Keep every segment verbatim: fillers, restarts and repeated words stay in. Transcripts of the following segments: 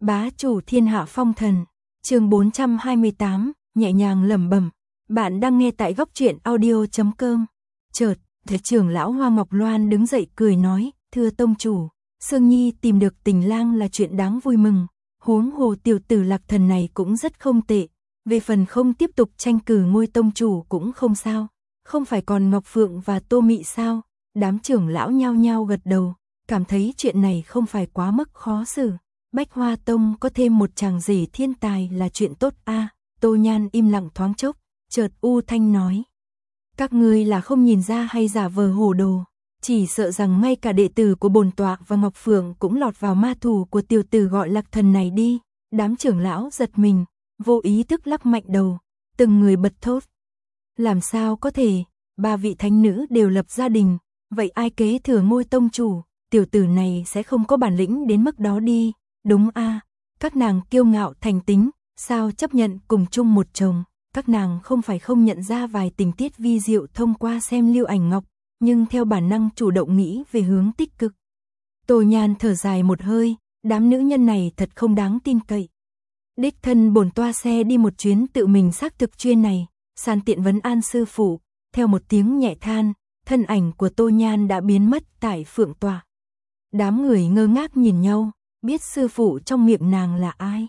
Bá chủ thiên hạ phong thần, chương bốn trăm hai mươi tám, nhẹ nhàng lẩm bẩm. Bạn đang nghe tại góc truyện audio chấm com. Chợt, Thế trưởng lão Hoa Ngọc Loan đứng dậy cười nói, thưa tông chủ, Sương Nhi tìm được tình lang là chuyện đáng vui mừng, huống hồ tiểu tử Lạc Thần này cũng rất không tệ, về phần không tiếp tục tranh cử ngôi tông chủ cũng không sao, không phải còn Ngọc Phượng và Tô Mị sao? Đám trưởng lão nhao nhao gật đầu, cảm thấy chuyện này không phải quá mức khó xử. Bách Hoa Tông có thêm một chàng rể thiên tài là chuyện tốt a. À, Tô Nhan im lặng thoáng chốc, chợt u thanh nói: các ngươi là không nhìn ra hay giả vờ hồ đồ, chỉ sợ rằng ngay cả đệ tử của bổn tọa và Ngọc Phượng cũng lọt vào ma thủ của tiểu tử gọi Lạc Thần này đi. Đám trưởng lão giật mình, vô ý thức lắc mạnh đầu, từng người bật thốt: làm sao có thể, ba vị thánh nữ đều lập gia đình, vậy ai kế thừa ngôi tông chủ? Tiểu tử này sẽ không có bản lĩnh đến mức đó đi. Đúng a, à, các nàng kiêu ngạo thành tính, sao chấp nhận cùng chung một chồng? Các nàng không phải không nhận ra vài tình tiết vi diệu thông qua xem lưu ảnh ngọc, nhưng theo bản năng chủ động nghĩ về hướng tích cực. Tô Nhan thở dài một hơi, đám nữ nhân này thật không đáng tin cậy. Đích thân bổn toa xe đi một chuyến tự mình xác thực chuyên này, san tiện vấn an sư phụ. Theo một tiếng nhẹ than, thân ảnh của Tô Nhan đã biến mất tại phượng tọa. Đám người ngơ ngác nhìn nhau, biết sư phụ trong miệng nàng là ai.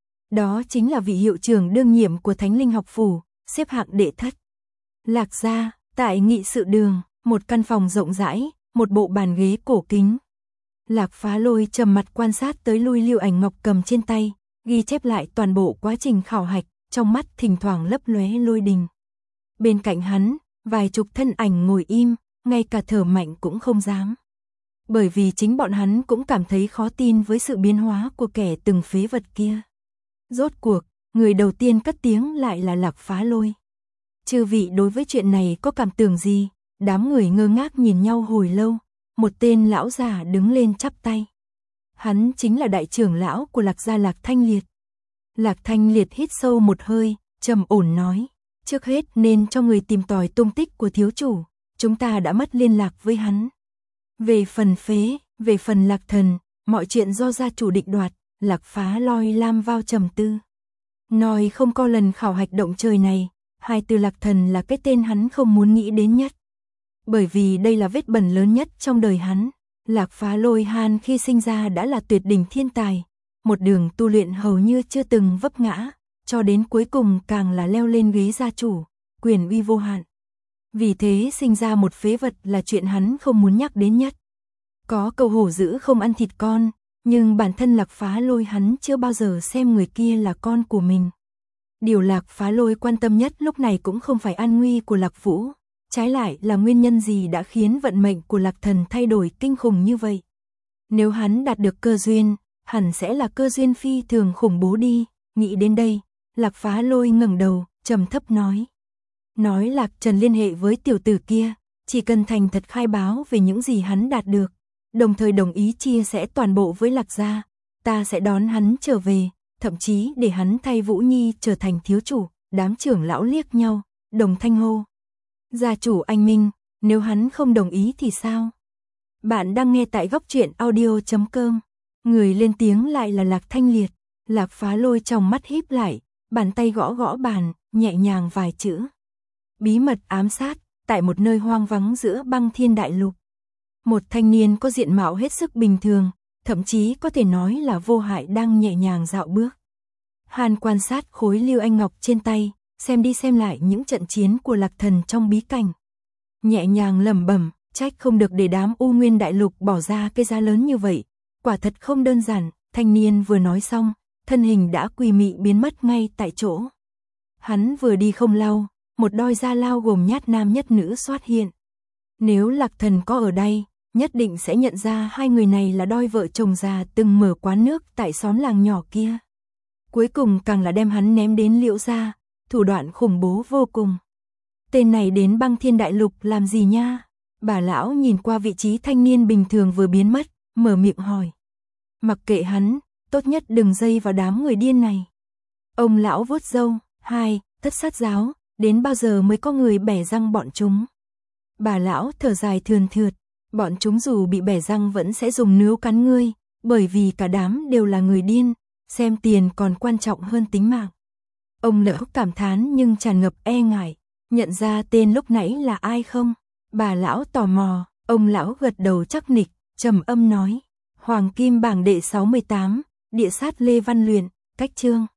Đó chính là vị hiệu trưởng đương nhiệm của Thánh Linh học phủ, xếp hạng đệ thất. Lạc gia, tại nghị sự đường, một căn phòng rộng rãi, một bộ bàn ghế cổ kính. Lạc Phá Lôi trầm mặt quan sát tới lui lưu ảnh ngọc cầm trên tay, ghi chép lại toàn bộ quá trình khảo hạch, trong mắt thỉnh thoảng lấp lóe lôi đình. Bên cạnh hắn, vài chục thân ảnh ngồi im, ngay cả thở mạnh cũng không dám. Bởi vì chính bọn hắn cũng cảm thấy khó tin với sự biến hóa của kẻ từng phế vật kia. Rốt cuộc, người đầu tiên cất tiếng lại là Lạc Phá Lôi. Chư vị đối với chuyện này có cảm tưởng gì? Đám người ngơ ngác nhìn nhau hồi lâu, một tên lão già đứng lên chắp tay. Hắn chính là đại trưởng lão của Lạc gia Lạc Thanh Liệt. Lạc Thanh Liệt hít sâu một hơi, trầm ổn nói, trước hết nên cho người tìm tòi tung tích của thiếu chủ, chúng ta đã mất liên lạc với hắn. Về phần phế, về phần Lạc Thần, mọi chuyện do gia chủ định đoạt. Lạc Phá Lôi lam vào trầm tư. Nói không có lần khảo hạch động trời này, hai từ Lạc Thần là cái tên hắn không muốn nghĩ đến nhất. Bởi vì đây là vết bẩn lớn nhất trong đời hắn. Lạc Phá Lôi Han khi sinh ra đã là tuyệt đỉnh thiên tài, một đường tu luyện hầu như chưa từng vấp ngã, cho đến cuối cùng càng là leo lên ghế gia chủ, quyền uy vô hạn. Vì thế sinh ra một phế vật là chuyện hắn không muốn nhắc đến nhất. Có câu hổ dữ không ăn thịt con, nhưng bản thân Lạc Phá Lôi hắn chưa bao giờ xem người kia là con của mình. Điều Lạc Phá Lôi quan tâm nhất lúc này cũng không phải an nguy của Lạc Vũ, trái lại là nguyên nhân gì đã khiến vận mệnh của Lạc Thần thay đổi kinh khủng như vậy. Nếu hắn đạt được cơ duyên, hẳn sẽ là cơ duyên phi thường khủng bố đi. Nghĩ đến đây, Lạc Phá Lôi ngẩng đầu, trầm thấp nói. Nói Lạc Trần liên hệ với tiểu tử kia, chỉ cần thành thật khai báo về những gì hắn đạt được, đồng thời đồng ý chia sẻ toàn bộ với Lạc gia, ta sẽ đón hắn trở về, thậm chí để hắn thay Vũ Nhi trở thành thiếu chủ. Đám trưởng lão liếc nhau, đồng thanh hô. Gia chủ anh minh, nếu hắn không đồng ý thì sao? Bạn đang nghe tại góc truyện audio chấm com. Người lên tiếng lại là Lạc Thanh Liệt. Lạc Phá Lôi trong mắt híp lại, bàn tay gõ gõ bàn, nhẹ nhàng vài chữ. Bí mật ám sát, tại một nơi hoang vắng giữa băng thiên đại lục. Một thanh niên có diện mạo hết sức bình thường, thậm chí có thể nói là vô hại đang nhẹ nhàng dạo bước. Hàn quan sát khối lưu anh ngọc trên tay, xem đi xem lại những trận chiến của Lạc Thần trong bí cảnh. Nhẹ nhàng lẩm bẩm, trách không được để đám U Nguyên đại lục bỏ ra cái giá lớn như vậy, quả thật không đơn giản. Thanh niên vừa nói xong, thân hình đã quỳ mị biến mất ngay tại chỗ. Hắn vừa đi không lâu, một đôi gia lao gồm nhát nam nhất nữ xuất hiện. Nếu Lạc Thần có ở đây, nhất định sẽ nhận ra hai người này là đôi vợ chồng già từng mở quán nước tại xóm làng nhỏ kia. Cuối cùng càng là đem hắn ném đến Liễu gia, thủ đoạn khủng bố vô cùng. Tên này đến băng thiên đại lục làm gì nha? Bà lão nhìn qua vị trí thanh niên bình thường vừa biến mất, mở miệng hỏi. Mặc kệ hắn, tốt nhất đừng dây vào đám người điên này. Ông lão vuốt râu, hai, thất sát giáo, đến bao giờ mới có người bẻ răng bọn chúng? Bà lão thở dài thườn thượt, bọn chúng dù bị bẻ răng vẫn sẽ dùng níu cắn ngươi, bởi vì cả đám đều là người điên, xem tiền còn quan trọng hơn tính mạng. Ông Lỡ cảm thán nhưng tràn ngập e ngại, nhận ra tên lúc nãy là ai không? Bà lão tò mò, ông lão gật đầu chắc nịch, trầm âm nói, Hoàng Kim bảng đệ sáu mươi tám, địa sát Lê Văn Luyện, cách chương.